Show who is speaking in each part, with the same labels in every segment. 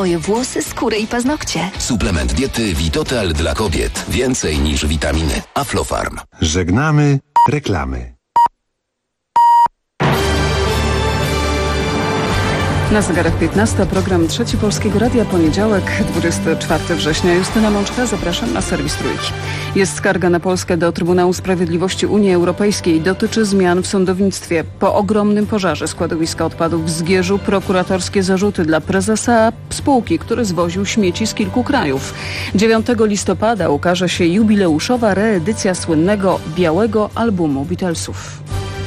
Speaker 1: moje włosy, skórę i paznokcie.
Speaker 2: Suplement diety Vitotal dla kobiet. Więcej niż witaminy. Aflofarm.
Speaker 3: Żegnamy reklamy.
Speaker 4: Na zegarach 15, program Trzeci Polskiego Radia, poniedziałek, 24 września. Justyna Mączka, zapraszam na serwis Trójki. Jest skarga na Polskę do Trybunału Sprawiedliwości Unii Europejskiej. Dotyczy zmian w sądownictwie. Po ogromnym pożarze składowiska odpadów w Zgierzu prokuratorskie zarzuty dla prezesa spółki, który zwoził śmieci z kilku krajów. 9 listopada ukaże się jubileuszowa reedycja słynnego białego albumu Beatlesów.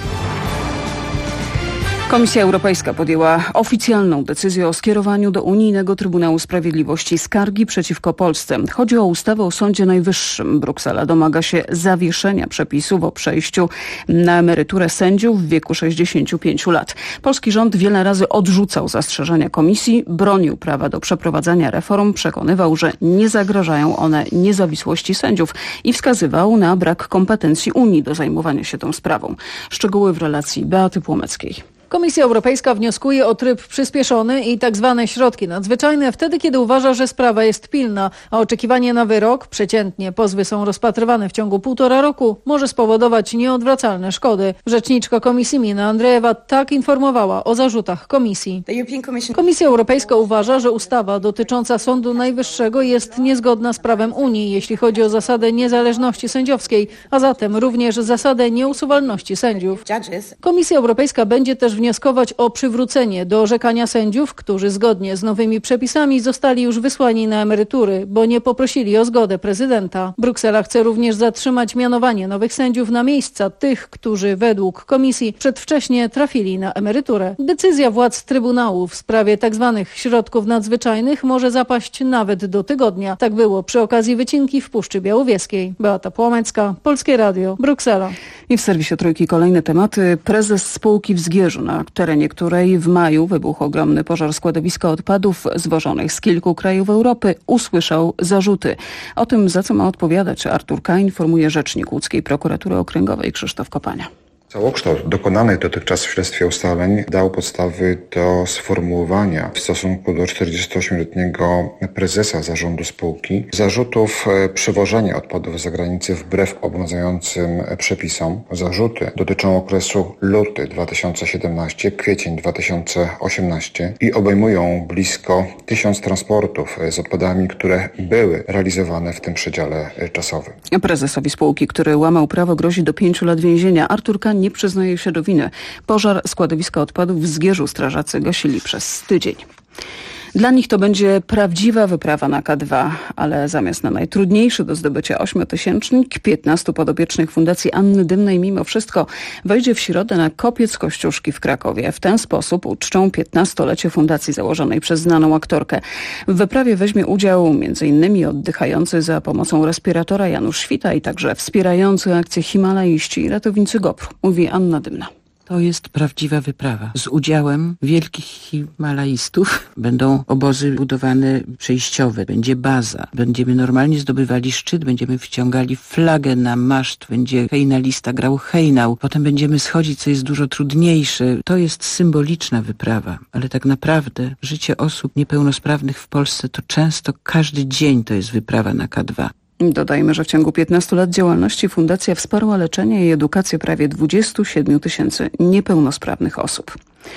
Speaker 4: Komisja Europejska podjęła oficjalną decyzję o skierowaniu do Unijnego Trybunału Sprawiedliwości skargi przeciwko Polsce. Chodzi o ustawę o Sądzie Najwyższym. Bruksela domaga się zawieszenia przepisów o przejściu na emeryturę sędziów w wieku 65 lat. Polski rząd wiele razy odrzucał zastrzeżenia komisji, bronił prawa do przeprowadzania reform, przekonywał, że nie zagrażają one niezawisłości sędziów i wskazywał na brak kompetencji Unii do zajmowania się tą sprawą. Szczegóły w relacji Beaty Płomeckiej.
Speaker 5: Komisja Europejska wnioskuje o tryb przyspieszony i tak zwane środki nadzwyczajne wtedy, kiedy uważa, że sprawa jest pilna, a oczekiwanie na wyrok, przeciętnie pozwy są rozpatrywane w ciągu 1,5 roku, może spowodować nieodwracalne szkody. Rzeczniczka Komisji Mina Andrejewa tak informowała o zarzutach Komisji. Komisja Europejska uważa, że ustawa dotycząca Sądu Najwyższego jest niezgodna z prawem Unii, jeśli chodzi o zasadę niezależności sędziowskiej, a zatem również zasadę nieusuwalności sędziów. Komisja Europejska będzie też wnioskować o przywrócenie do orzekania sędziów, którzy zgodnie z nowymi przepisami zostali już wysłani na emerytury, bo nie poprosili o zgodę prezydenta. Bruksela chce również zatrzymać mianowanie nowych sędziów na miejsca tych, którzy według komisji przedwcześnie trafili na emeryturę. Decyzja władz Trybunału w sprawie tzw. środków nadzwyczajnych może zapaść nawet do tygodnia. Tak było przy okazji wycinki w Puszczy Białowieskiej. Beata Płomecka, Polskie Radio, Bruksela.
Speaker 4: I w serwisie Trójki kolejne tematy. Prezes spółki w Zgierzu, na terenie której w maju wybuchł ogromny pożar składowiska odpadów zwożonych z kilku krajów Europy, usłyszał zarzuty. O tym, za co ma odpowiadać Artur K., informuje rzecznik łódzkiej prokuratury okręgowej Krzysztof Kopania.
Speaker 6: Całokształt dokonanych dotychczas w śledztwie ustaleń dał podstawy do sformułowania w stosunku do 48-letniego prezesa zarządu spółki zarzutów przywożenia odpadów z zagranicy wbrew obowiązującym przepisom. Zarzuty dotyczą okresu luty 2017, kwiecień 2018 i obejmują blisko 1000 transportów z odpadami, które były realizowane w tym przedziale czasowym.
Speaker 4: Prezesowi spółki, który łamał prawo, grozi do 5 lat więzienia. Artur K. nie przyznaje się do winy. Pożar składowiska odpadów w Zgierzu strażacy gasili przez tydzień. Dla nich to będzie prawdziwa wyprawa na K2, ale zamiast na najtrudniejszy do zdobycia 8-tysięcznik, 15 podopiecznych Fundacji Anny Dymnej mimo wszystko wejdzie w środę na kopiec Kościuszki w Krakowie. W ten sposób uczczą 15-lecie fundacji założonej przez znaną aktorkę. W wyprawie weźmie udział m.in. oddychający za pomocą respiratora Janusz Świta i także wspierający akcję himalaiści i ratownicy GoPro, mówi Anna Dymna.
Speaker 7: To jest prawdziwa wyprawa. Z udziałem wielkich himalaistów będą obozy budowane przejściowe, będzie baza, będziemy normalnie zdobywali szczyt, będziemy wciągali flagę na maszt, będzie hejnalista grał hejnał, potem będziemy schodzić, co jest dużo trudniejsze. To jest symboliczna wyprawa, ale tak naprawdę życie osób niepełnosprawnych w Polsce to często każdy dzień to jest wyprawa na K2.
Speaker 4: Dodajmy, że w ciągu 15 lat działalności fundacja wsparła leczenie i edukację prawie 27 000 niepełnosprawnych osób.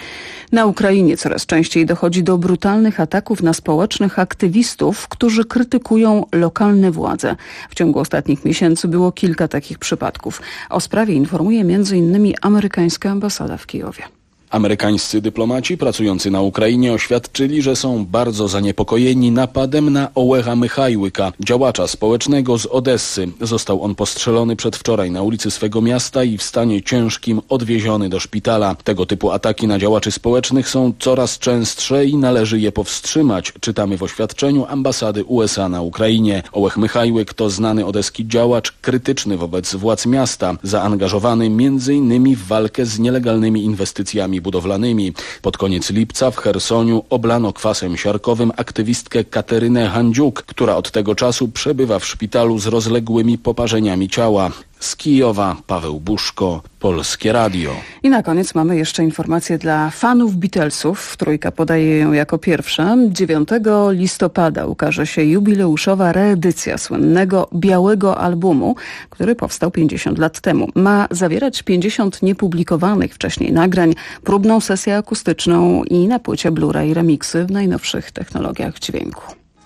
Speaker 4: Na Ukrainie coraz częściej dochodzi do brutalnych ataków na społecznych aktywistów, którzy krytykują lokalne władze. W ciągu ostatnich miesięcy było kilka takich przypadków. O sprawie informuje m.in. amerykańska ambasada w Kijowie.
Speaker 8: Amerykańscy dyplomaci pracujący na Ukrainie oświadczyli, że są bardzo zaniepokojeni napadem na Ołeha Michajłyka, działacza społecznego z Odessy. Został on postrzelony przedwczoraj na ulicy swego miasta i w stanie ciężkim odwieziony do szpitala. Tego typu ataki na działaczy społecznych są coraz częstsze i należy je powstrzymać, czytamy w oświadczeniu ambasady USA na Ukrainie. Ołeh Michajłyk to znany odeski działacz, krytyczny wobec władz miasta, zaangażowany m.in. w walkę z nielegalnymi inwestycjami budowlanymi. Pod koniec lipca w Chersoniu oblano kwasem siarkowym aktywistkę Katerynę Handziuk, która od tego czasu przebywa w szpitalu z rozległymi poparzeniami ciała. Z Kijowa Paweł Buszko, Polskie Radio.
Speaker 4: I na koniec mamy jeszcze informację dla fanów Beatlesów. Trójka podaje ją jako pierwsza. 9 listopada ukaże się jubileuszowa reedycja słynnego białego albumu, który powstał 50 lat temu. Ma zawierać 50 niepublikowanych wcześniej nagrań, próbną sesję akustyczną i na płycie Blu-ray remiksy w najnowszych technologiach dźwięku.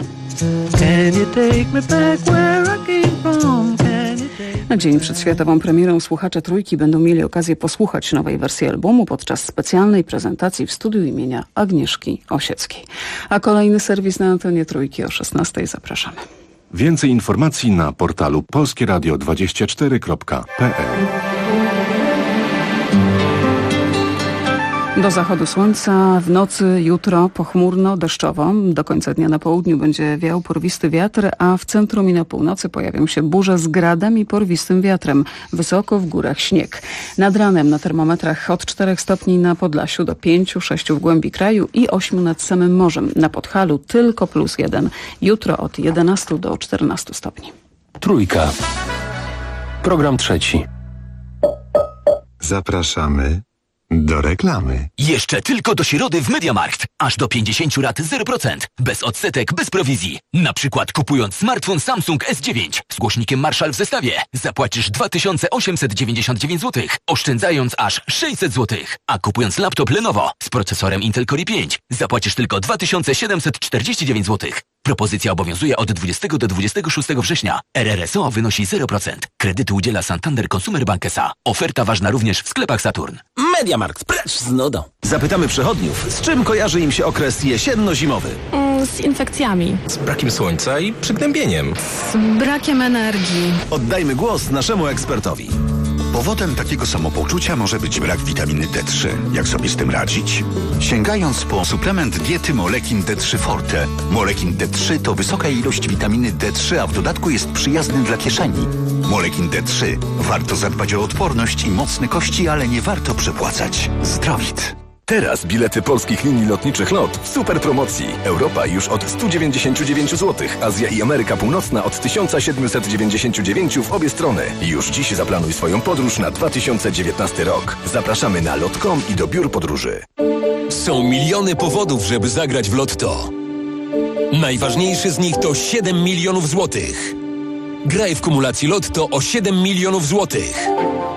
Speaker 4: Na dzień przed światową premierą słuchacze Trójki będą mieli okazję posłuchać nowej wersji albumu podczas specjalnej prezentacji w studiu imienia Agnieszki Osieckiej. A kolejny serwis na antenie Trójki o 16:00 zapraszamy.
Speaker 3: Więcej informacji na portalu polskieradio24.pl.
Speaker 4: Do zachodu słońca w nocy jutro pochmurno, deszczowo. Do końca dnia na południu będzie wiał porwisty wiatr, a w centrum i na północy pojawią się burze z gradem i porwistym wiatrem. Wysoko w górach śnieg. Nad ranem na termometrach od 4 stopni na Podlasiu do 5-6 w głębi kraju i 8 nad samym morzem. Na Podhalu tylko +1. Jutro od 11 do 14 stopni.
Speaker 9: Trójka. Program trzeci.
Speaker 3: Zapraszamy do reklamy.
Speaker 10: Jeszcze tylko do środy w MediaMarkt. Aż do 50 rat 0%. Bez odsetek, bez prowizji. Na przykład kupując smartfon Samsung S9 z głośnikiem Marshall w zestawie zapłacisz 2899 zł, oszczędzając aż 600 zł. A kupując laptop Lenovo z procesorem Intel Core i5 zapłacisz tylko 2749 zł. Propozycja obowiązuje od 20 do 26 września. RRSO wynosi 0%. Kredytu udziela Santander Consumer Bank S.A. Oferta ważna również w sklepach Saturn.
Speaker 11: MediaMarkt, precz z nudą. Zapytamy przechodniów, z czym kojarzy im się okres jesienno-zimowy?
Speaker 12: Z infekcjami.
Speaker 11: Z brakiem słońca i przygnębieniem.
Speaker 12: Z brakiem energii.
Speaker 11: Oddajmy głos naszemu ekspertowi.
Speaker 13: Powodem takiego samopoczucia może być brak witaminy D3. Jak sobie z tym radzić? Sięgając po suplement diety Molekin D3 Forte. Molekin D3 to wysoka ilość witaminy D3, a w dodatku jest przyjazny dla kieszeni. Molekin D3. Warto zadbać o odporność i mocne kości, ale nie warto przepłacać. Zdrowit.
Speaker 14: Teraz bilety polskich linii lotniczych LOT w super promocji. Europa już od 199 zł, Azja i Ameryka Północna od 1799 w obie strony. Już dziś zaplanuj swoją podróż na 2019 rok. Zapraszamy na lot.com i do biur podróży.
Speaker 15: Są miliony powodów, żeby zagrać w Lotto. Najważniejszy z nich to 7 milionów złotych. Graj w kumulacji Lotto o 7 milionów złotych.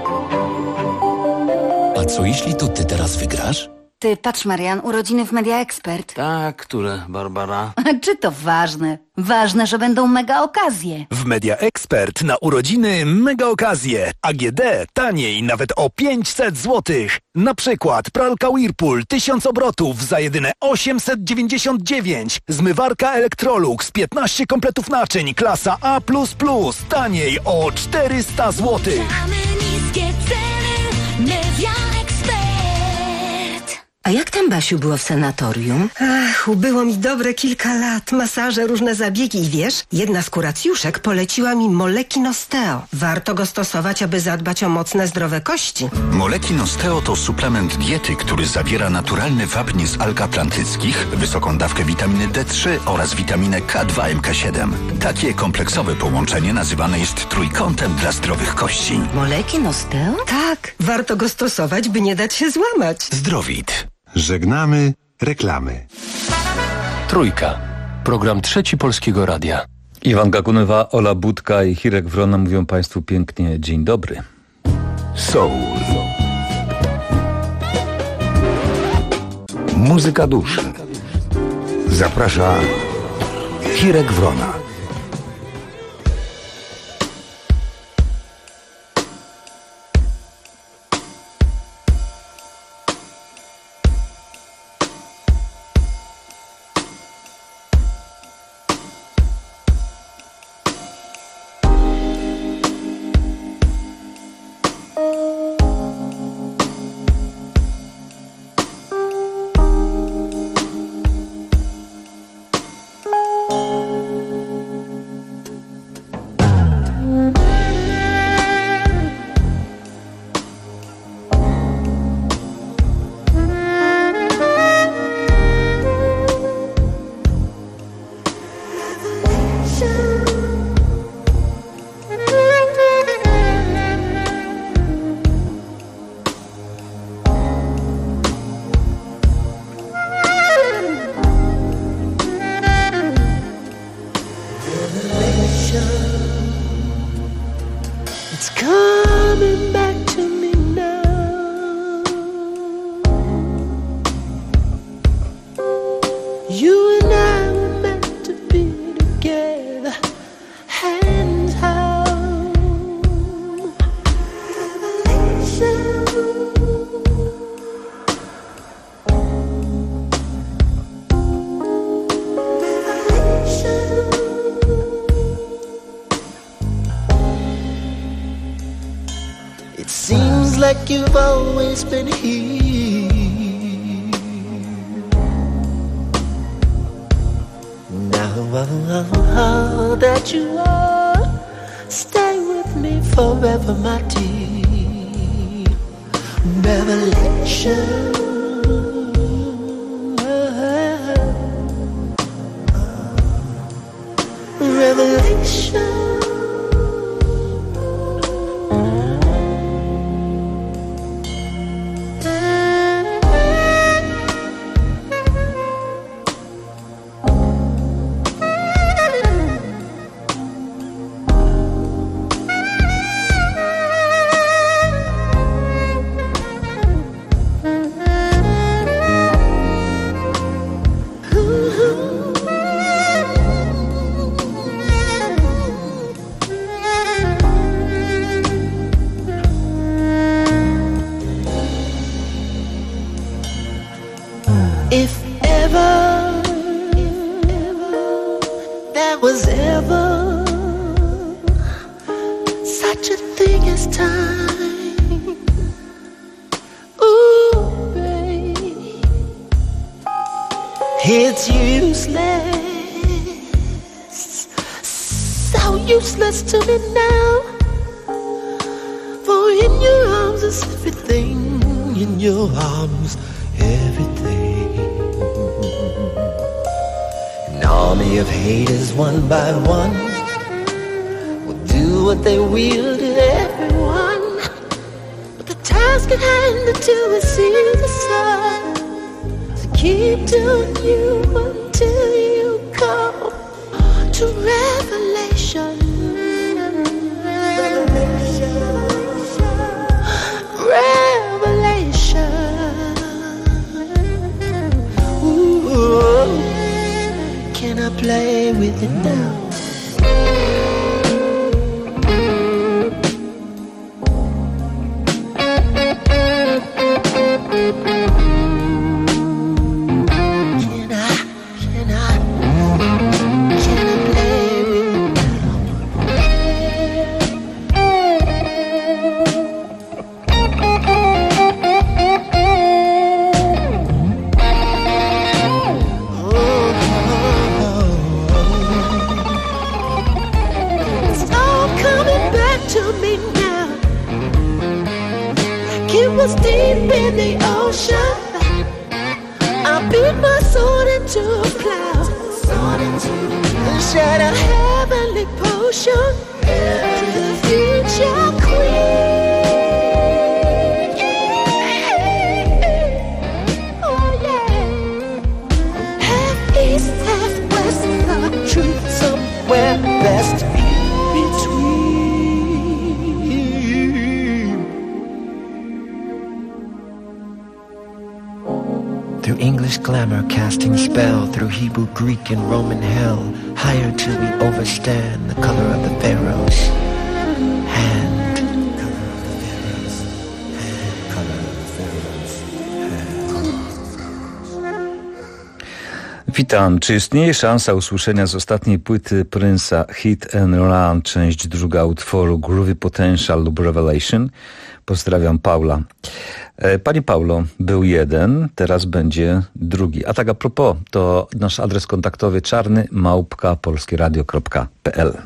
Speaker 15: A co jeśli to ty teraz wygrasz?
Speaker 16: Ty, patrz Marian, urodziny w Media Expert.
Speaker 17: Tak, które, Barbara?
Speaker 16: Czy to ważne? Ważne, że będą mega okazje.
Speaker 18: W Media Expert na urodziny mega okazje. AGD taniej nawet o 500 zł. Na przykład pralka Whirlpool 1000 obrotów za jedyne 899. Zmywarka Electrolux 15 kompletów naczyń klasa A++. Taniej o 400 zł.
Speaker 19: Niskie ceny Media Expert.
Speaker 20: A jak tam, Basiu, było w sanatorium?
Speaker 21: Ach, ubyło mi dobre kilka lat. Masaże, różne zabiegi i wiesz, jedna z kuracjuszek poleciła mi Molekin Osteo. Warto go stosować, aby zadbać o mocne, zdrowe kości.
Speaker 13: Molekin Osteo to suplement diety, który zawiera naturalny wapń z alg atlantyckich, wysoką dawkę witaminy D3 oraz witaminę K2 MK7. Takie kompleksowe połączenie nazywane jest trójkątem dla zdrowych kości.
Speaker 20: Molekin Osteo?
Speaker 21: Tak, warto go stosować, by nie dać się złamać.
Speaker 13: Zdrowit.
Speaker 3: Żegnamy reklamy.
Speaker 9: Trójka. Program trzeci Polskiego Radia.
Speaker 22: Iwanka Kunewa, Ola Budka i Hirek Wrona mówią Państwu pięknie dzień dobry.
Speaker 3: Soul.
Speaker 23: Muzyka duszy. Zaprasza Hirek Wrona.
Speaker 1: like you've always been here. Now that you are, stay with me forever, my dear. Revelation. Revelation. If ever there was ever such a thing as time, ooh, babe, it's useless, so useless to me now. For in your arms is everything, in your arms, everything. An army of haters, one by one, will do what they will to everyone. But the task at hand until we see the sun, so keep doing you until you come to revelation. Revelation. Ooh, can I play with it now? Deep in the ocean, I beat my sword into a cloud and shed a heavenly potion to the future queen. Oh yeah, half east, half west, the truth somewhere best in between. Through English glamour casting spell, through Hebrew, Greek, and Roman hell, higher till we overstand the color of the Pharaoh's hand.
Speaker 22: Witam. Czy istnieje szansa usłyszenia z ostatniej płyty Prince'a Hit and Run, część druga utworu Groovy Potential lub Revelation? Pozdrawiam, Paula. Pani Paulo, był jeden, teraz będzie drugi. A tak a propos, to nasz adres kontaktowy czarny@polskieradio.pl.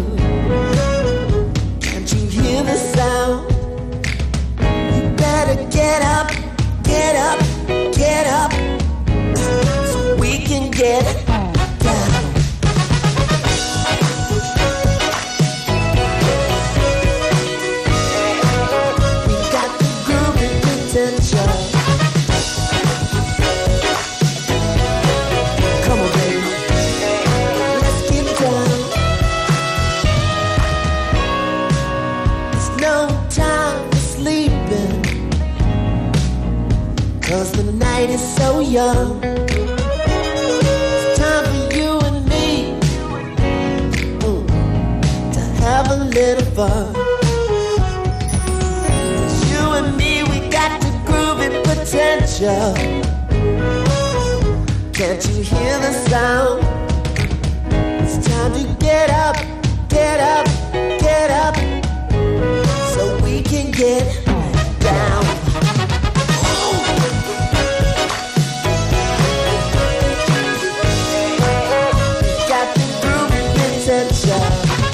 Speaker 22: Can't you hear the sound? You better
Speaker 1: get up, get up, get up, so we can get down. We got the groove and potential. Come on, baby, let's get down. There's no time for sleeping, 'cause the night is so young. It's time for you and me to have a little fun. 'Cause you and me, we got the groove and potential. Can't you hear the sound? It's time to get up, get up, get up, so we can get down. Got the groove and potential.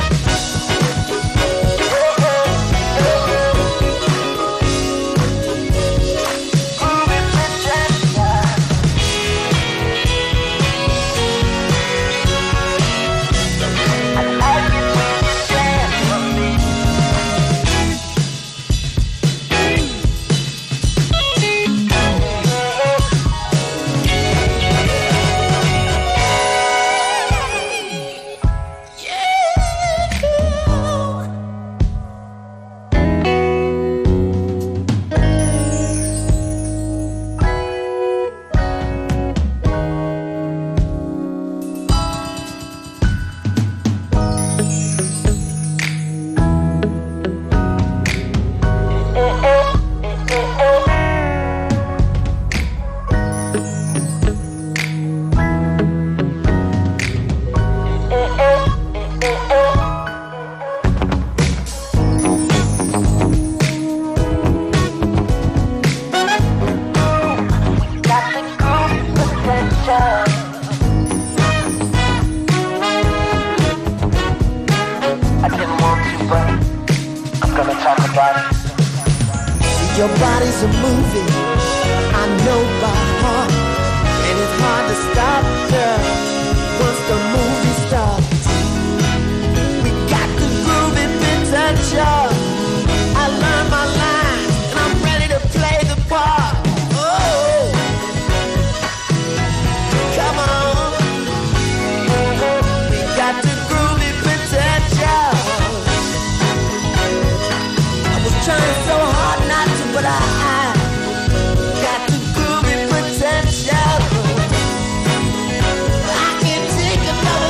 Speaker 1: Your body's a movie, I know by heart, and it's hard to stop, girl, once the movie starts. We got the groove and potential. I learned my lines, and I'm ready to play the part. Oh, come on. We got the groove and potential. I was trying so hard not to, but I got the groove and potential. I can't take another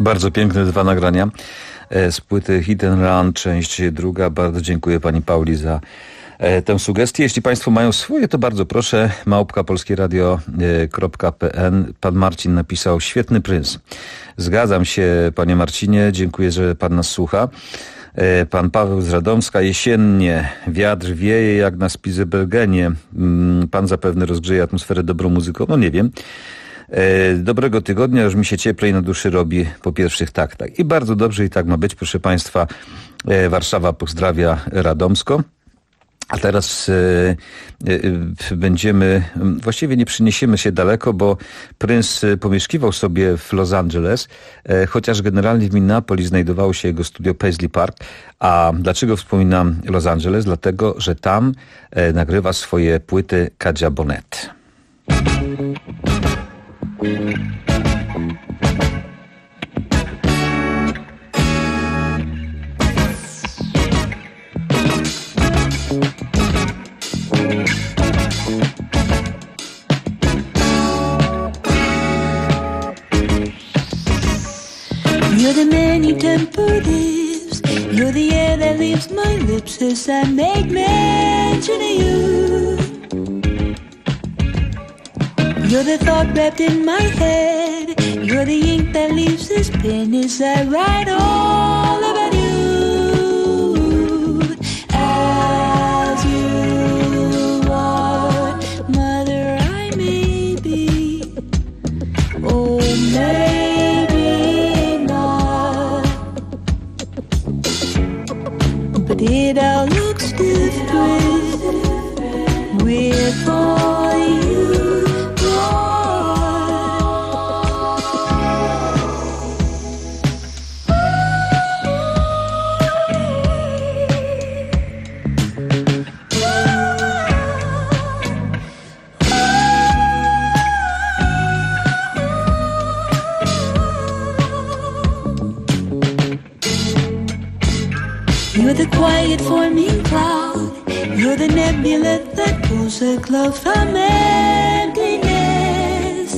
Speaker 22: Bardzo piękne dwa nagrania z płyty Hit and Run, część druga. Bardzo dziękuję pani Pauli za tę sugestię. Jeśli państwo mają swoje, to bardzo proszę, @polskieradio.pl. Pan Marcin napisał: świetny Prince. Zgadzam się, panie Marcinie, dziękuję, że pan nas słucha. Pan Paweł z Radomska: jesiennie, wiatr wieje jak na Spitsbergenie. Pan zapewne rozgrzeje atmosferę dobrą muzyką, no nie wiem. Dobrego tygodnia, już mi się cieplej na duszy robi po pierwszych taktach. I bardzo dobrze, i tak ma być, proszę państwa. Warszawa pozdrawia Radomsko. A teraz właściwie nie przeniesiemy się daleko, bo Prince pomieszkiwał sobie w Los Angeles, chociaż generalnie w Minneapolis znajdowało się jego studio Paisley Park. A dlaczego wspominam Los Angeles? Dlatego, że tam nagrywa swoje płyty Kadja Bonnet.
Speaker 19: You're the many-tempered lips. You're the air that leaves my lips as I make mention of you. You're the thought wrapped in my head. You're the ink that leaves this pen as I write all about you. As you are, mother, I may be. Oh, maybe not. But it all looks different with all you. You're the quiet forming cloud. You're the nebula that pulls a cloud from emptiness.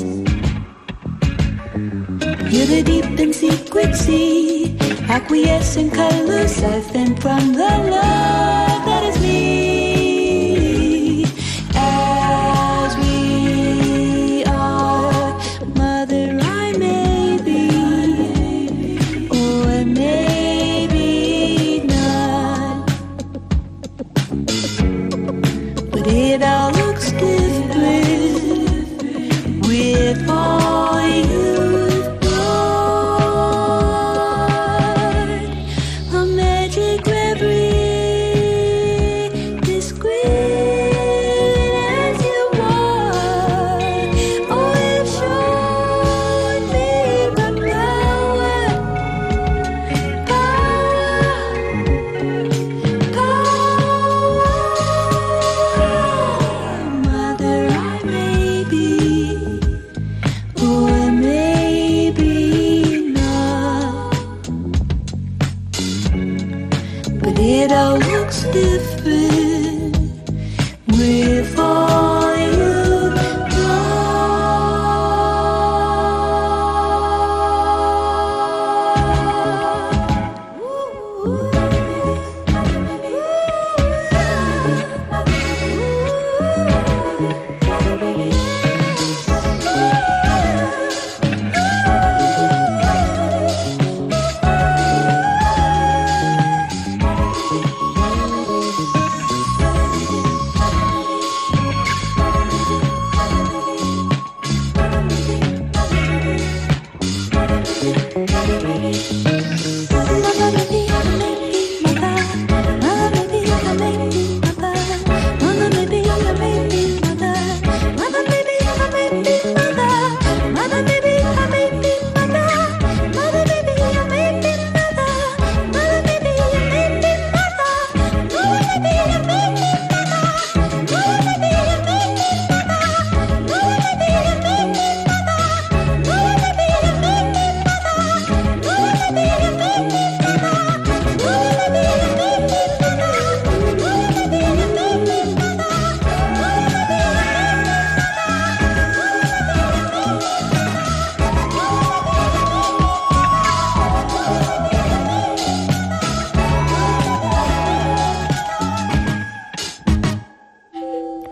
Speaker 19: You're the deep and secret sea, acquiescent colors I fend from the love that is me. As we are, mother, I may be. Oh, I may be not. But it all looks different with all you've done. A magic reverie, discreet as you are. Oh, it showed me the power, mother, I may be. Oh, I may be not. But it all looks different with all you've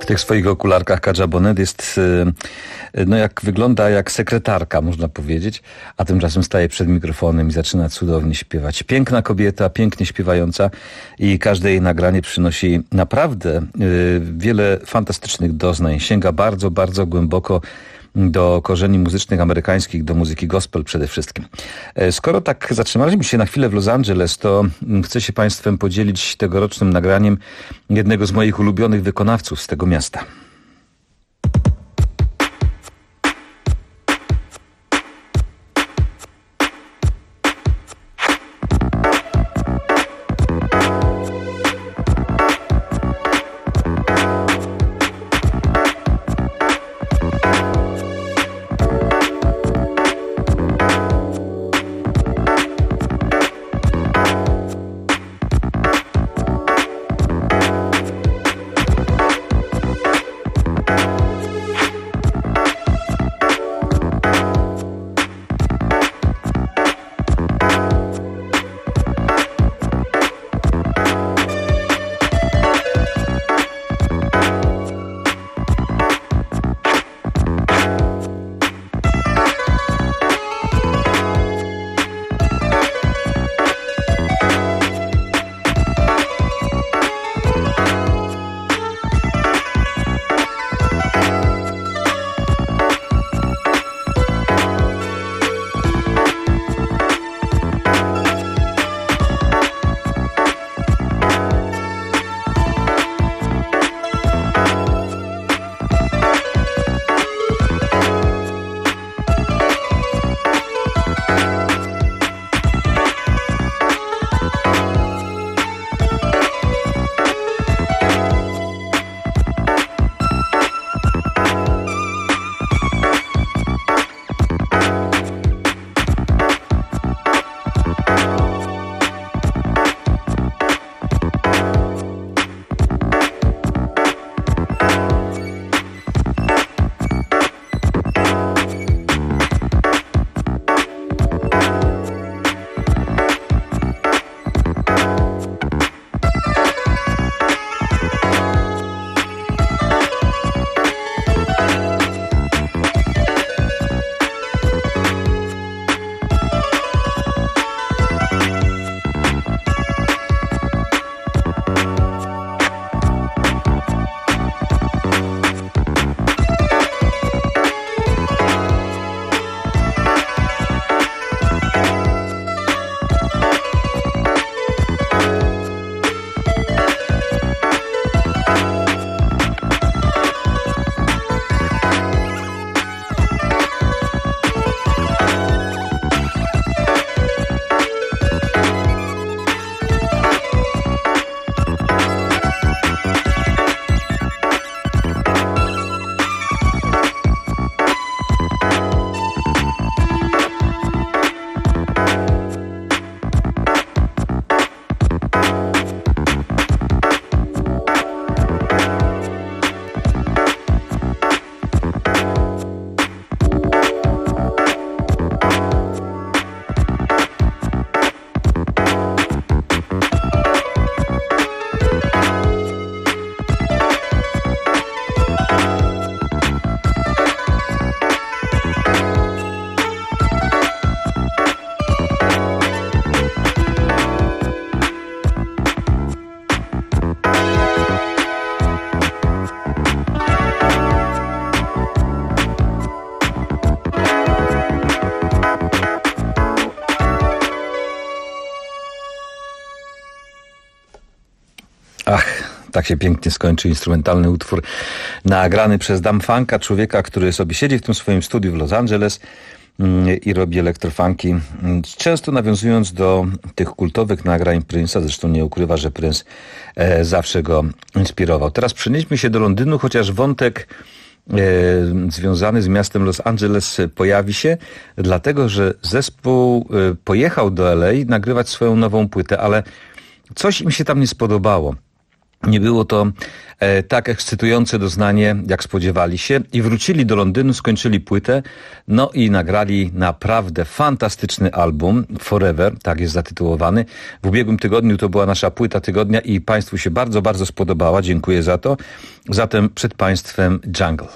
Speaker 22: w tych swoich okularkach Kadża Bonet jest, wygląda jak sekretarka, można powiedzieć, a tymczasem staje przed mikrofonem i zaczyna cudownie śpiewać. Piękna kobieta, pięknie śpiewająca i każde jej nagranie przynosi naprawdę wiele fantastycznych doznań. Sięga bardzo, bardzo głęboko do korzeni muzycznych amerykańskich, do muzyki gospel przede wszystkim. Skoro tak zatrzymaliśmy się na chwilę w Los Angeles, to chcę się Państwem podzielić tegorocznym nagraniem jednego z moich ulubionych wykonawców z tego miasta. Tak się pięknie skończy instrumentalny utwór nagrany przez Dam Funka, człowieka, który sobie siedzi w tym swoim studiu w Los Angeles i robi elektrofunki, często nawiązując do tych kultowych nagrań Prince'a. Zresztą nie ukrywa, że Prince zawsze go inspirował. Teraz przenieśmy się do Londynu, chociaż wątek związany z miastem Los Angeles pojawi się, dlatego że zespół pojechał do LA nagrywać swoją nową płytę, ale coś im się tam nie spodobało. Nie było to tak ekscytujące doznanie, jak spodziewali się, i wrócili do Londynu, skończyli płytę, no i nagrali naprawdę fantastyczny album, Forever, tak jest zatytułowany. W ubiegłym tygodniu to była nasza płyta tygodnia i Państwu się bardzo, bardzo spodobała, dziękuję za to. Zatem przed Państwem Jungle.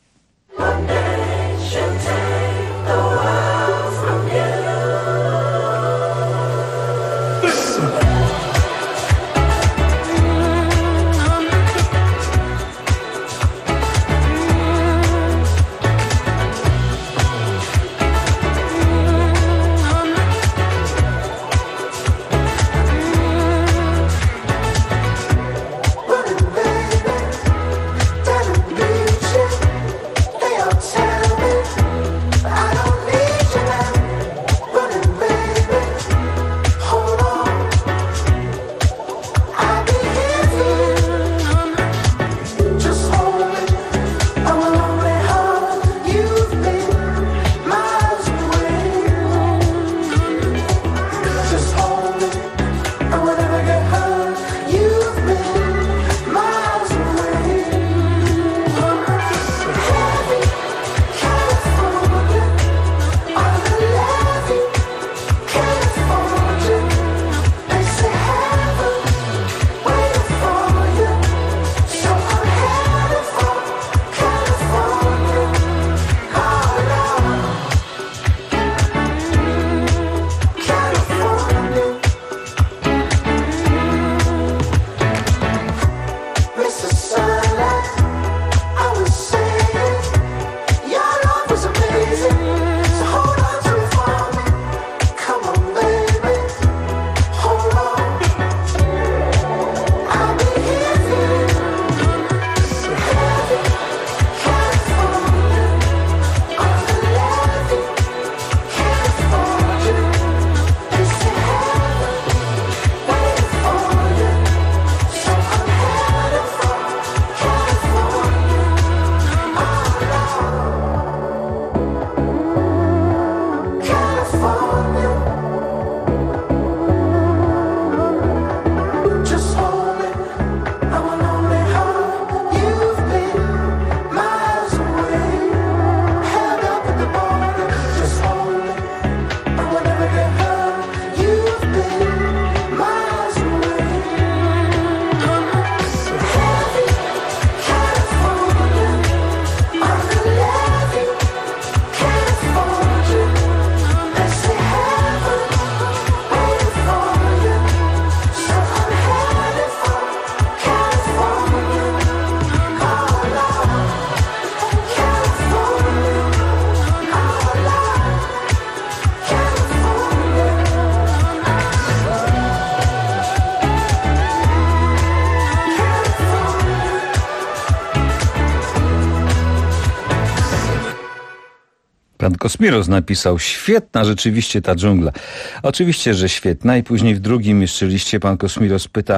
Speaker 22: Pan Kosmiros napisał: świetna rzeczywiście ta dżungla. Oczywiście, że świetna. I później w drugim jeszcze liście pan Kosmiros pyta: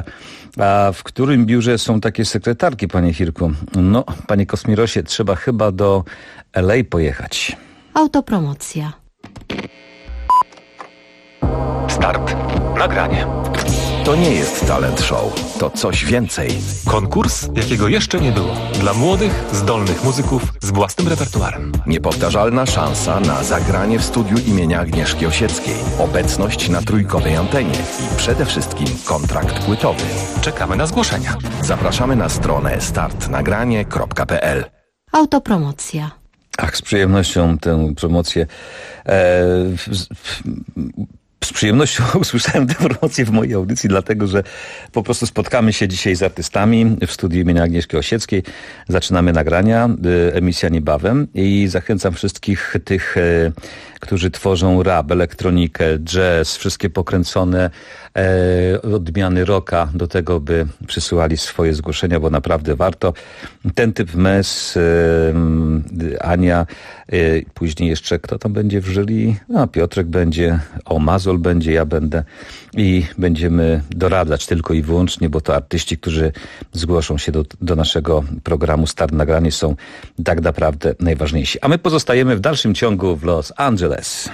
Speaker 22: a w którym biurze są takie sekretarki, panie Firku? No, panie Kosmirosie, trzeba chyba do LA pojechać.
Speaker 20: Autopromocja.
Speaker 14: Start. Nagranie.
Speaker 11: To nie jest talent show, to coś więcej.
Speaker 14: Konkurs, jakiego jeszcze nie było. Dla młodych, zdolnych muzyków z własnym repertuarem.
Speaker 11: Niepowtarzalna szansa na zagranie w studiu imienia Agnieszki Osieckiej. Obecność na trójkowej antenie i przede wszystkim kontrakt płytowy.
Speaker 14: Czekamy na zgłoszenia.
Speaker 11: Zapraszamy na stronę startnagranie.pl.
Speaker 20: Autopromocja.
Speaker 22: Ach, z przyjemnością tę promocję z przyjemnością usłyszałem tę promocję w mojej audycji, dlatego że po prostu spotkamy się dzisiaj z artystami w studiu imienia Agnieszki Osieckiej. Zaczynamy nagrania, emisja niebawem i zachęcam wszystkich tych, którzy tworzą rap, elektronikę, jazz, wszystkie pokręcone odmiany rocka do tego, by przysyłali swoje zgłoszenia, bo naprawdę warto. Ten typ mes, Ania, później jeszcze kto tam będzie w jury? No, Piotrek będzie, Mazol będzie, ja będę i będziemy doradzać tylko i wyłącznie, bo to artyści, którzy zgłoszą się do naszego programu Start Nagranie, są tak naprawdę najważniejsi. A my pozostajemy w dalszym ciągu w Los Angeles.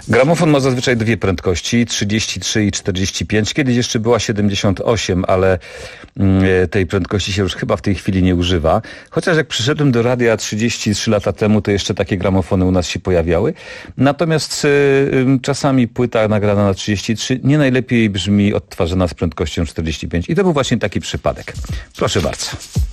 Speaker 22: Gramofon ma zazwyczaj dwie prędkości, 33 i 45. Kiedyś jeszcze była 78, ale tej prędkości się już chyba w tej chwili nie używa. Chociaż jak przyszedłem do radia 33 lata temu, to jeszcze takie gramofony u nas się pojawiały. Natomiast czasami płyta nagrana na 33 nie najlepiej brzmi odtwarzana z prędkością 45. I to był właśnie taki przypadek. Proszę bardzo.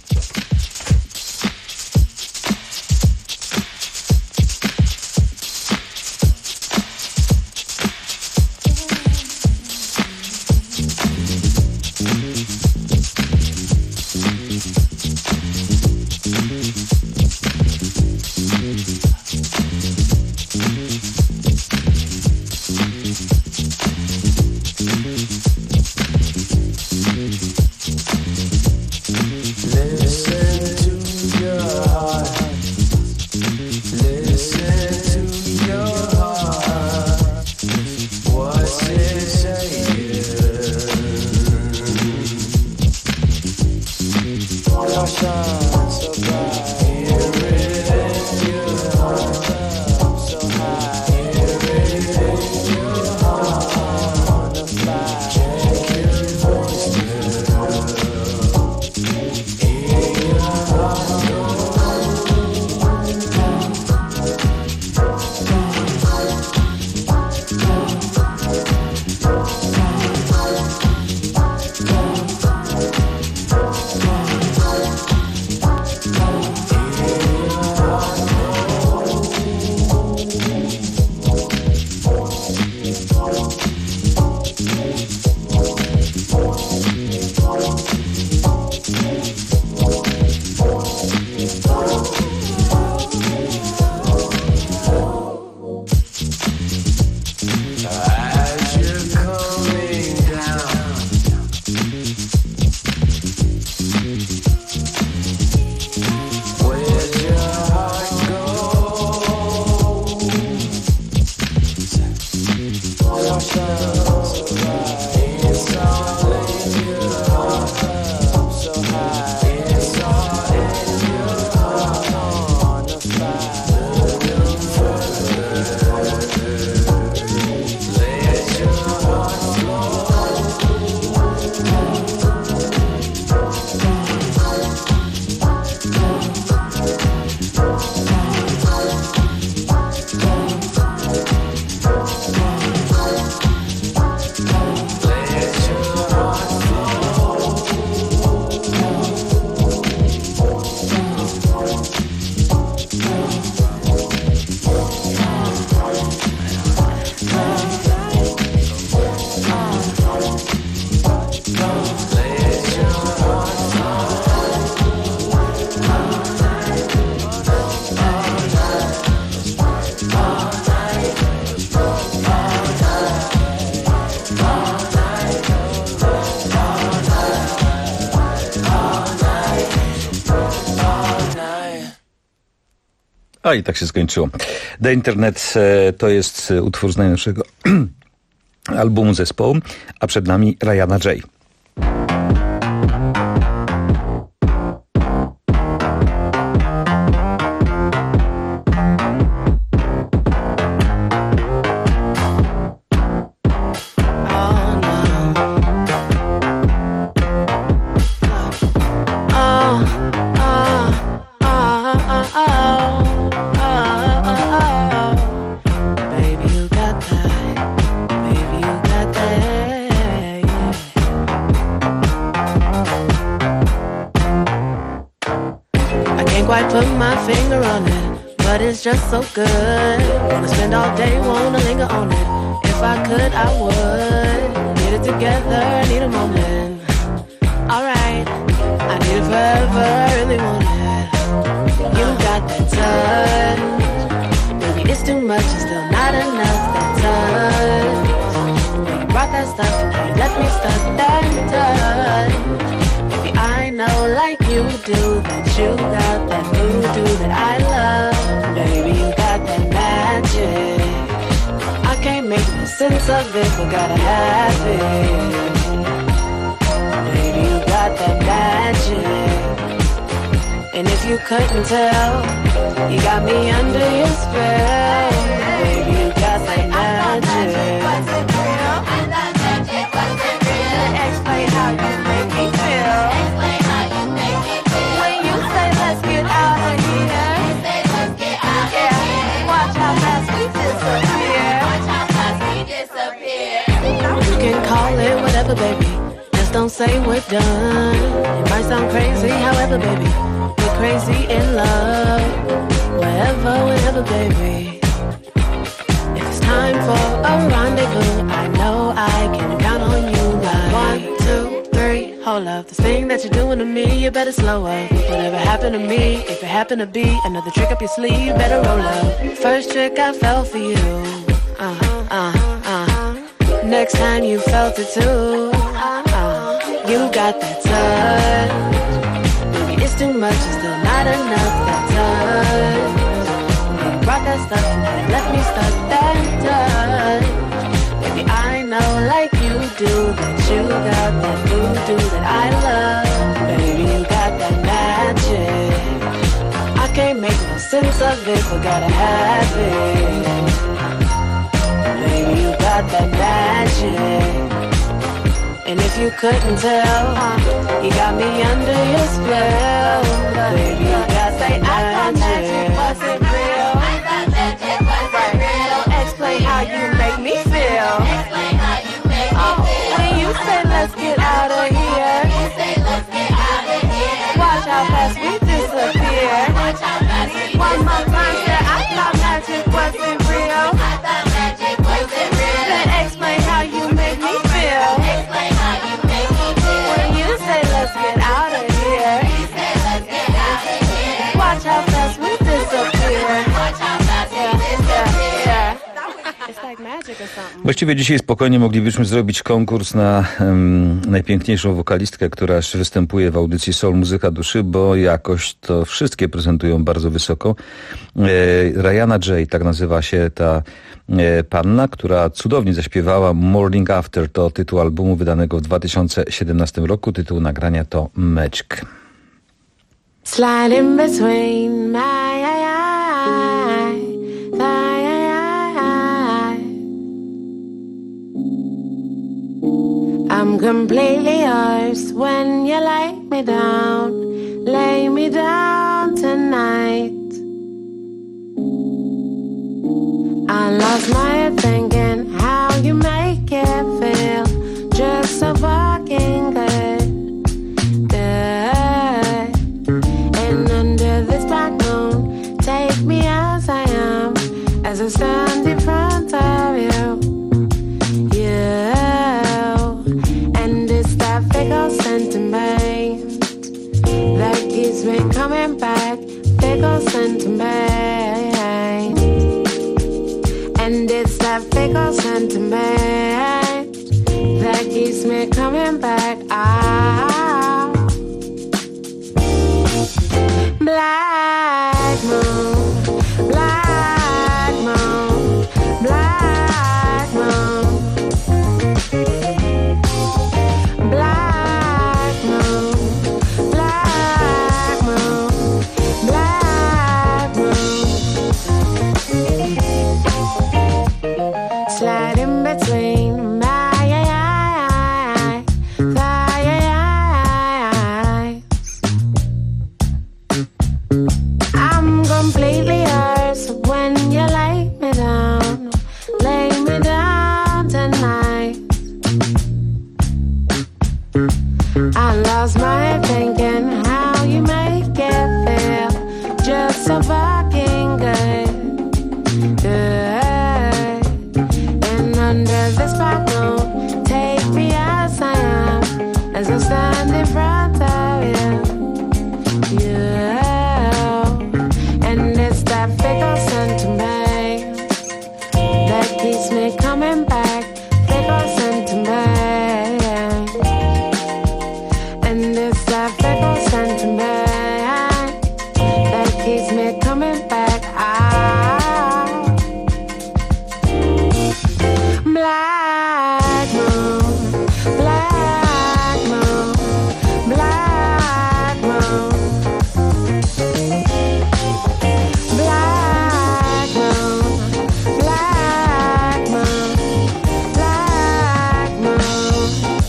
Speaker 22: A i tak się skończyło. The Internet to jest utwór z najnowszego albumu zespołu, a przed nami Rihanna J.
Speaker 2: Just so good. Wanna spend all day, wanna linger on it. If I could, I would. Get it together, need a moment. Alright, I need it forever, really want it. You got that touch. Maybe it's too much, it's still not enough. That touch. You brought that stuff, now you left me stuck. That touch. Maybe I know like you do that you got that voodoo that I love. Baby, you got that magic. I can't make no sense of it, but gotta have it. Baby, you got that magic. And if you couldn't tell, you got me under your spell. Baby, you got that magic. whatever, baby. Just don't say we're done. It might sound crazy, however, baby. We're crazy in love. Wherever, whenever, baby. If it's time for a rendezvous, I know I can count on you. Like 1, 2, 3, hold up. This thing that you're doing to me, you better slow up. Whatever happened to me, if it happened to be another trick up your sleeve, better roll up. First trick I fell for you. Next time you felt it too. You got that touch. Maybe it's too much, it's still not enough. That touch. You brought that stuff and you left me stuck. That touch. Baby, I know like you do that you got that voodoo that I love. Baby, you got that magic. I can't make no sense of it, but gotta have it. Baby, you got that magic. And if you couldn't tell, you got me under your spell. Baby, you got that magic. Was it real? I thought magic wasn't real. Explain how you make me feel. Explain how you make me feel. When you say let's get out of here. When you say let's get out of here. Watch how fast we disappear. Watch how fast we disappear. One more time, say I thought magic wasn't real. I thought magic wasn't real. Then explain how you make me feel. Explain how you make me feel. When you say let's get out of here. You say let's get out of here. Watch how fast we disappear. Watch how fast we disappear. It's like magic or something.
Speaker 22: Właściwie dzisiaj spokojnie moglibyśmy zrobić konkurs na najpiękniejszą wokalistkę, która występuje w audycji Soul Muzyka Duszy, bo jakoś to wszystkie prezentują bardzo wysoko. Rihanna J, tak nazywa się ta panna, która cudownie zaśpiewała Morning After, to tytuł albumu wydanego w 2017 roku. Tytuł nagrania to Magic.
Speaker 2: Sliding between my I'm completely yours when you lay me down tonight. I lost my thinking how you make it feel just so fucking good, good. And under this black moon, take me as I am, as I stand in front of you. And it's that fickle sentiment that keeps me coming back, fickle sentiment. And it's that fickle sentiment that keeps me coming back. Black moon, black moon, black moon. Black moon, black moon, black moon. Sliding between my thighs. I'm completely yours when you lay me down tonight. I lost my thinking how you make it feel just so fucking good, good. And under this black moon, take me as I am, as I stand in front of you. And it's that fickle sentiment that keeps me coming back, fickle sentiment. And it's that fickle sentiment that keeps me coming back. Black moon, black moon, black moon. Black moon, black moon, black moon.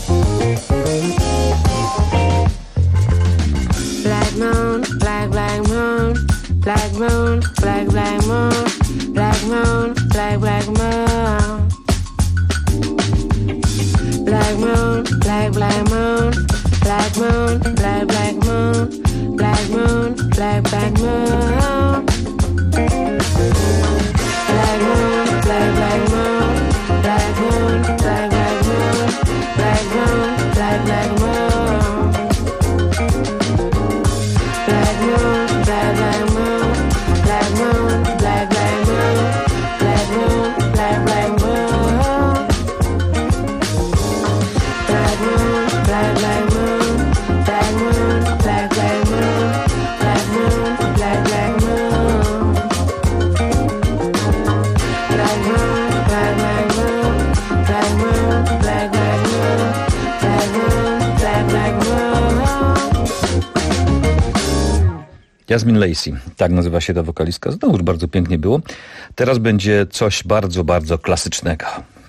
Speaker 2: Black moon, black moon, black moon, black moon, black moon, black moon. Black moon, black, black moon, black moon, black, black moon, black moon, black, black moon. Black moon, black, black moon, black moon, black, black moon, black moon, black, black moon. Black moon, black, black moon, black moon, black, black moon, black moon, black, black moon. Black moon, black, black moon, black moon, black, black moon, black moon, black, black moon. Black moon, black, black moon, black moon, black, black moon, black moon, black, black moon.
Speaker 22: Jasmine Lacey, tak nazywa się ta wokalistka. Znowuż bardzo pięknie było. Teraz będzie coś bardzo, bardzo klasycznego.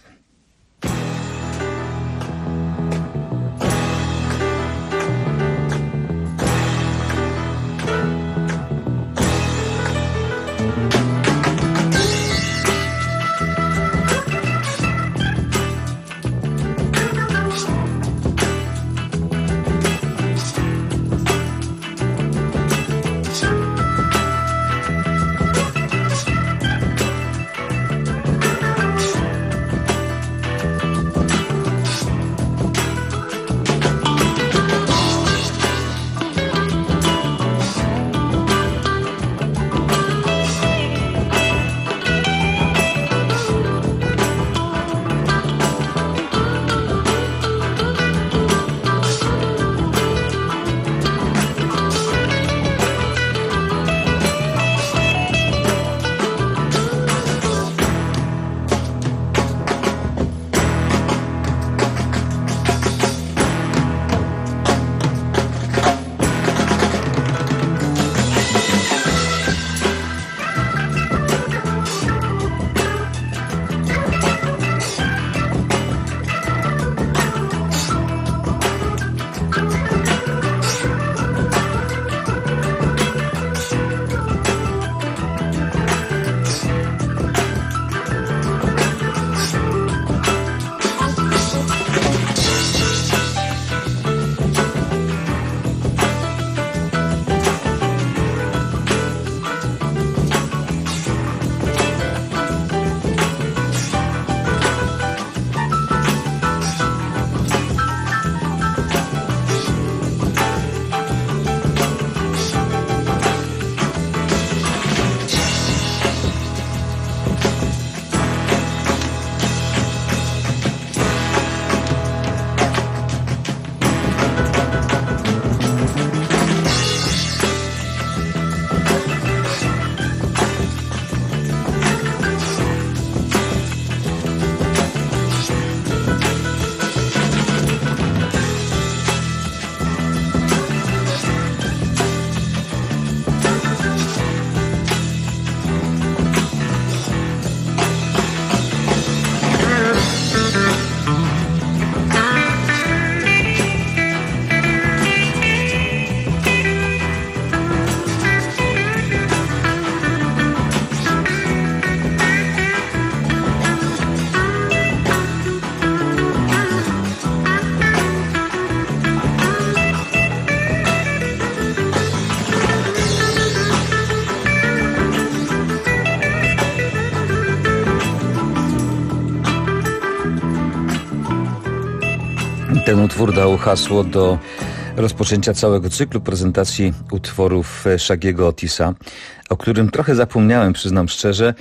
Speaker 22: Ten utwór dał hasło do rozpoczęcia całego cyklu prezentacji utworów Shaggy'ego Otisa, o którym trochę zapomniałem, przyznam szczerze,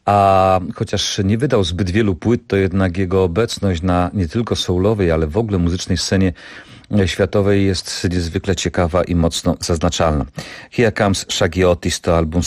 Speaker 22: a chociaż nie wydał zbyt wielu płyt, to jednak jego obecność na nie tylko soulowej, ale w ogóle muzycznej scenie światowej jest niezwykle ciekawa i mocno zaznaczalna. Here Comes Shaggy Otis to album z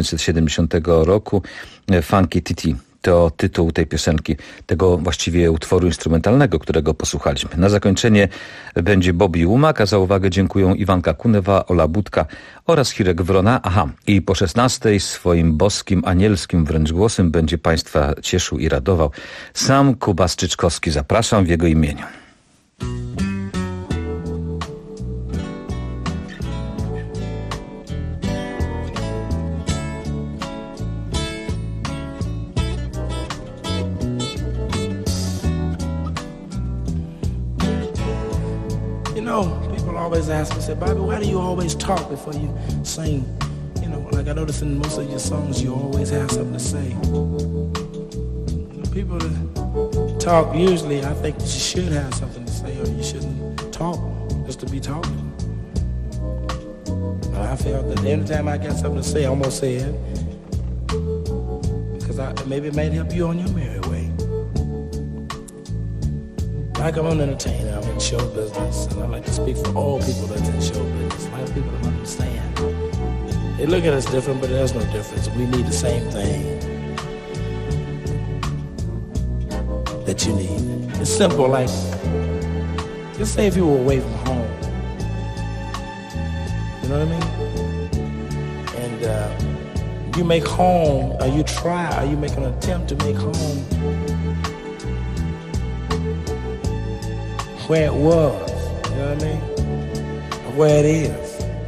Speaker 22: 1970 roku, Funky Titty to tytuł tej piosenki, tego właściwie utworu instrumentalnego, którego posłuchaliśmy. Na zakończenie będzie Bobby Womack, a za uwagę dziękują Iwanka Kunewa, Ola Budka oraz Hirek Wrona. Aha, i po 16:00 swoim boskim, anielskim wręcz głosem będzie Państwa cieszył i radował sam Kuba Strzyczkowski. Zapraszam w jego imieniu.
Speaker 5: always ask me, say, Bobby, why do you always talk before you sing? You know, like I notice in most of your songs, you always have something to say. People that talk, usually, I think you should have something to say, or you shouldn't talk just to be talking. But I feel that every time I got something to say, I'm gonna say it. Because maybe it might help you on your merry way. Like I'm an entertainer, I'm in show business, and I like to speak for all people that's in show business. A lot of people don't understand. They look at us different, but there's no difference. We need the same thing that you need. It's simple, like, just say if you were away from home. You know what I mean? And you make home, or you try, or you make an attempt to make home where it was, you know what I mean? Or where it is.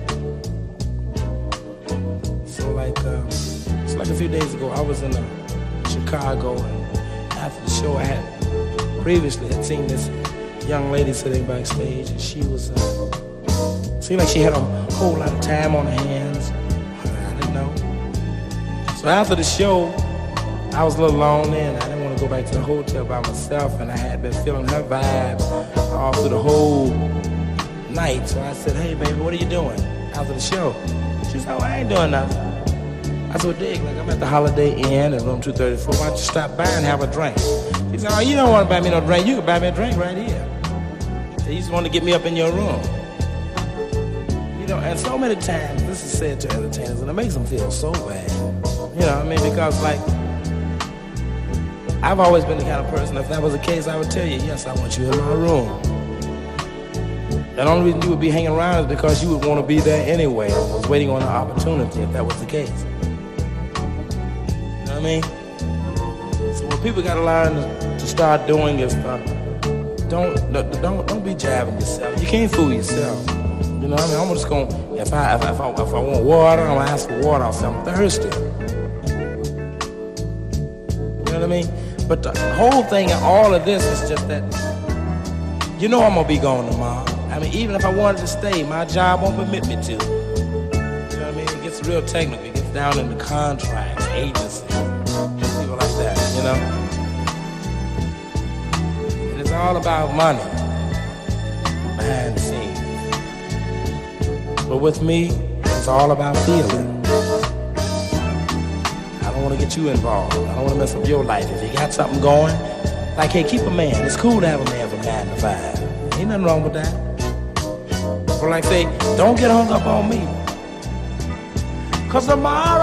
Speaker 5: So like, it's like a few days ago, I was in Chicago, and after the show, I had previously had seen this young lady sitting backstage, and she was, seemed like she had a whole lot of time on her hands. I didn't know. So after the show, I was a little lonely, and I didn't want to go back to the hotel by myself, and I had been feeling her vibes all through the whole night. So I said, hey, baby, what are you doing after the show? She said, oh, I ain't doing nothing. I said, well, dig, like, I'm at the Holiday Inn at room 234. Why don't you stop by and have a drink? She said, oh, you don't want to buy me no drink. You can buy me a drink right here. You just want to get me up in your room. You know, and so many times, this is said to entertainers, and it makes them feel so bad. You know what I mean? Because, like, I've always been the kind of person, if that was the case, I would tell you, yes, I want you in my room. The only reason you would be hanging around is because you would want to be there anyway. I was waiting on an opportunity if that was the case. You know what I mean? So what people got to learn to start doing is don't be jabbing yourself. You can't fool yourself. You know what I mean? I'm just going, if I want water, I'm going to ask for water. I'll say I'm thirsty. You know what I mean? But the whole thing and all of this is just that, you know I'm going to be gone tomorrow. I mean, even if I wanted to stay, my job won't permit me to. You know what I mean? It gets real technical. It gets down in the contracts, agencies, people like that, you know? And it's all about money behind the scenes. But with me, it's all about feeling. I don't want to get you involved. I don't want to mess up your life. If you got something going, like, hey, keep a man. It's cool to have a man from 9 to 5. Ain't nothing wrong with that. But like say, don't get hung up on me. Cause tomorrow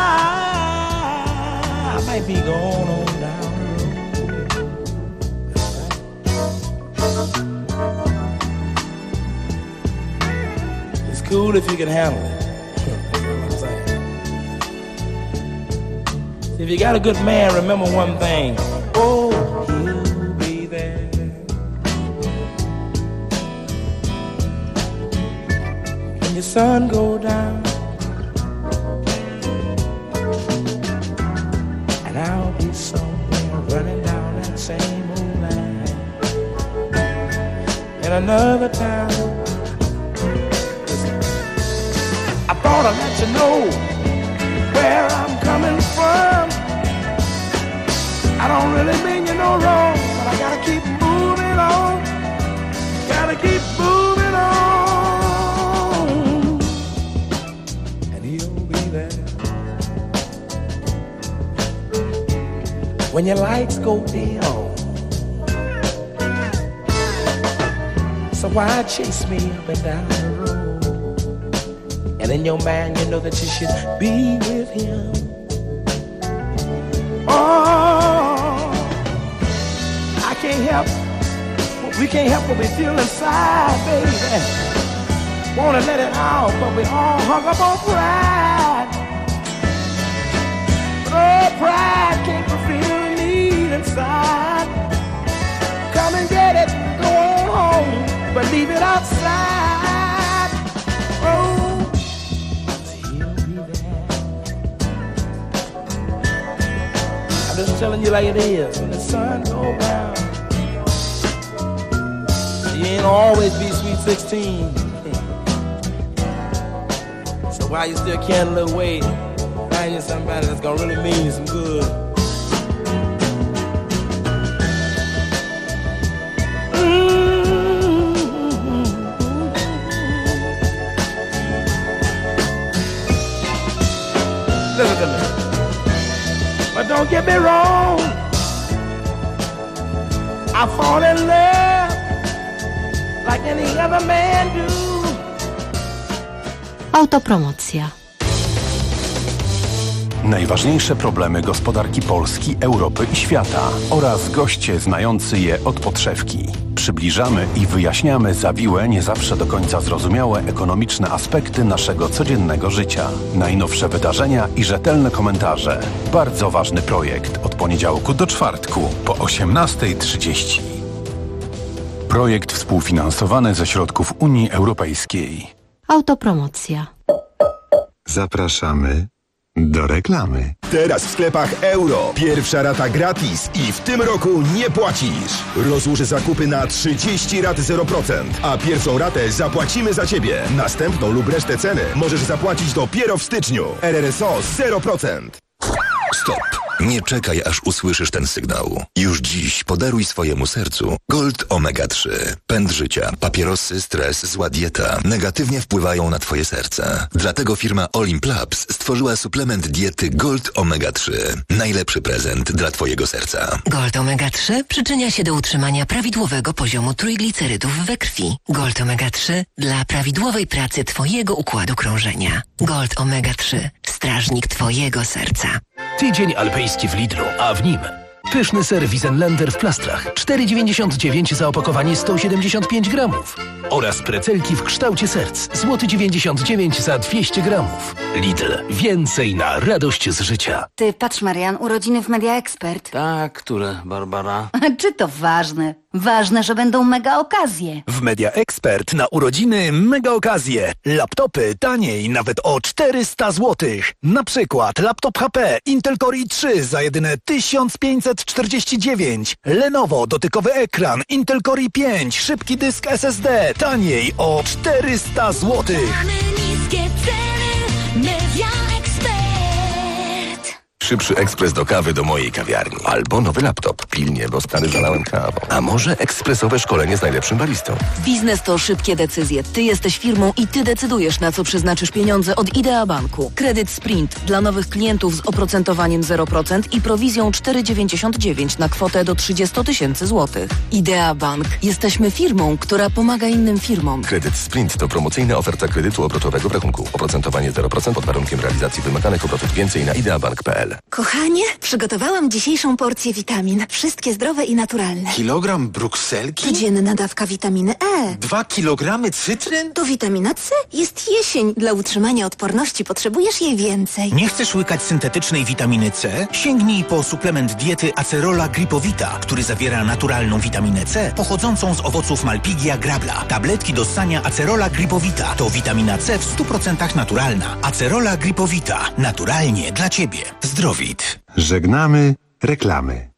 Speaker 5: I might be going on down the road. It's cool if you can handle it. If you got a good man, remember one thing. Oh, he'll be there. When the sun go down, and I'll be somewhere running down that same old line. In another town, I thought I'd let you know where I'm coming from. I don't really mean you no wrong, but I gotta keep moving on. Gotta keep moving on. And he'll be there. When your lights go dim, so why chase me up and down the road? And in your mind you know that you should be with him. Oh, I can't help, we can't help what we feel inside, baby. Wanna let it out, but we all hung up on pride. But oh, pride can't fulfill the need inside. Come and get it, go on home, but leave it outside. Oh, I'm just telling you like it is. When the sun goes down, you ain't always be sweet 16. So while you still can a little weight, find you somebody that's gonna really mean you some good. Listen to me. But don't get me wrong, I fall in love like any other man do.
Speaker 20: Autopromocja.
Speaker 3: Najważniejsze problemy gospodarki Polski, Europy i świata oraz goście znający je od podszewki. Przybliżamy i wyjaśniamy zawiłe, nie zawsze do końca zrozumiałe ekonomiczne aspekty naszego codziennego życia. Najnowsze wydarzenia i rzetelne komentarze. Bardzo ważny projekt od poniedziałku do czwartku po 18:30. Projekt współfinansowany ze środków Unii Europejskiej.
Speaker 20: Autopromocja.
Speaker 3: Zapraszamy do reklamy.
Speaker 6: Teraz w sklepach Euro. Pierwsza rata gratis i w tym roku nie płacisz. Rozłóż zakupy na 30 rat 0%, a pierwszą ratę zapłacimy za Ciebie. Następną lub resztę ceny możesz zapłacić dopiero w styczniu. RRSO 0%.
Speaker 7: Stop! Nie czekaj, aż usłyszysz ten sygnał. Już dziś podaruj swojemu sercu Gold Omega 3. Pęd życia, papierosy, stres, zła dieta negatywnie wpływają na Twoje serce. Dlatego firma Olimp Labs stworzyła suplement diety Gold Omega 3. Najlepszy prezent dla Twojego serca.
Speaker 8: Gold Omega 3 przyczynia się do utrzymania prawidłowego poziomu trójglicerydów we krwi. Gold Omega 3 dla prawidłowej pracy Twojego układu krążenia. Gold Omega 3. Strażnik Twojego serca.
Speaker 15: Tydzień alpejski w Lidlu, a w nim pyszny ser Wiesenländer w plastrach, 4,99 za opakowanie 175 gramów. Oraz precelki w kształcie serc, złoty 99 za 200 gramów. Lidl. Więcej na radość z życia.
Speaker 16: Ty, patrz Marian, urodziny w Media Expert.
Speaker 17: Tak, które, Barbara?
Speaker 16: Czy to ważne? Ważne, że będą mega okazje.
Speaker 18: W Media Expert na urodziny mega okazje. Laptopy taniej nawet o 400 zł. Na przykład laptop HP Intel Core i3 za jedyne 1549. Lenovo dotykowy ekran Intel Core i5, szybki dysk SSD taniej o 400 zł.
Speaker 19: Niskie ceny, Media Expert.
Speaker 14: Szybszy ekspres do kawy do mojej kawiarni. Albo nowy laptop. Pilnie, bo stary zalałem kawą. A może ekspresowe szkolenie z najlepszym baristą.
Speaker 8: Biznes to szybkie decyzje. Ty jesteś firmą i ty decydujesz, na co przeznaczysz pieniądze od Idea Banku. Kredyt Sprint dla nowych klientów z oprocentowaniem 0% i prowizją 4,99 na kwotę do 30 000 złotych. Idea Bank. Jesteśmy firmą, która pomaga innym firmom.
Speaker 14: Kredyt Sprint to promocyjna oferta kredytu obrotowego w rachunku. Oprocentowanie 0% pod warunkiem realizacji wymaganych obrotów. Więcej na ideabank.pl.
Speaker 24: Kochanie, przygotowałam dzisiejszą porcję witamin. Wszystkie zdrowe i naturalne.
Speaker 25: Kilogram brukselki?
Speaker 24: Codzienna dawka witaminy E.
Speaker 25: 2 kilogramy cytryn?
Speaker 24: To witamina C. Jest jesień. Dla utrzymania odporności potrzebujesz jej więcej.
Speaker 26: Nie chcesz łykać syntetycznej witaminy C? Sięgnij po suplement diety Acerola Gripowita, który zawiera naturalną witaminę C pochodzącą z owoców Malpighia grabla. Tabletki do ssania Acerola Gripowita to witamina C w 100% naturalna. Acerola Gripowita. Naturalnie dla Ciebie. Zdrowit.
Speaker 3: Żegnamy reklamy.